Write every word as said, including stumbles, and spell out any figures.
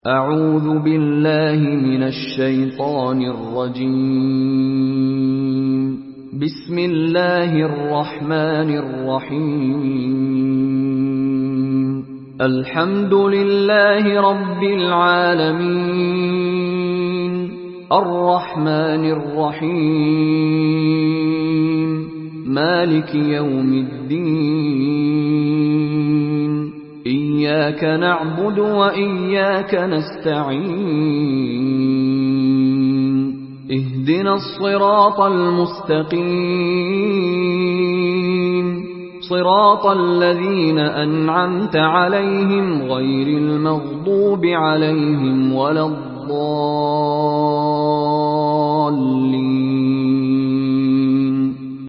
أعوذ بالله من الشيطان الرجيم. بسم الله الرحمن الرحيم. الحمد لله رب العالمين الرحمن الرحيم مالك يوم الدين إياك نعبد وإياك نستعين اهدنا الصراط المستقيم صراط الذين أنعمت عليهم غير المغضوب عليهم ولا الضالين.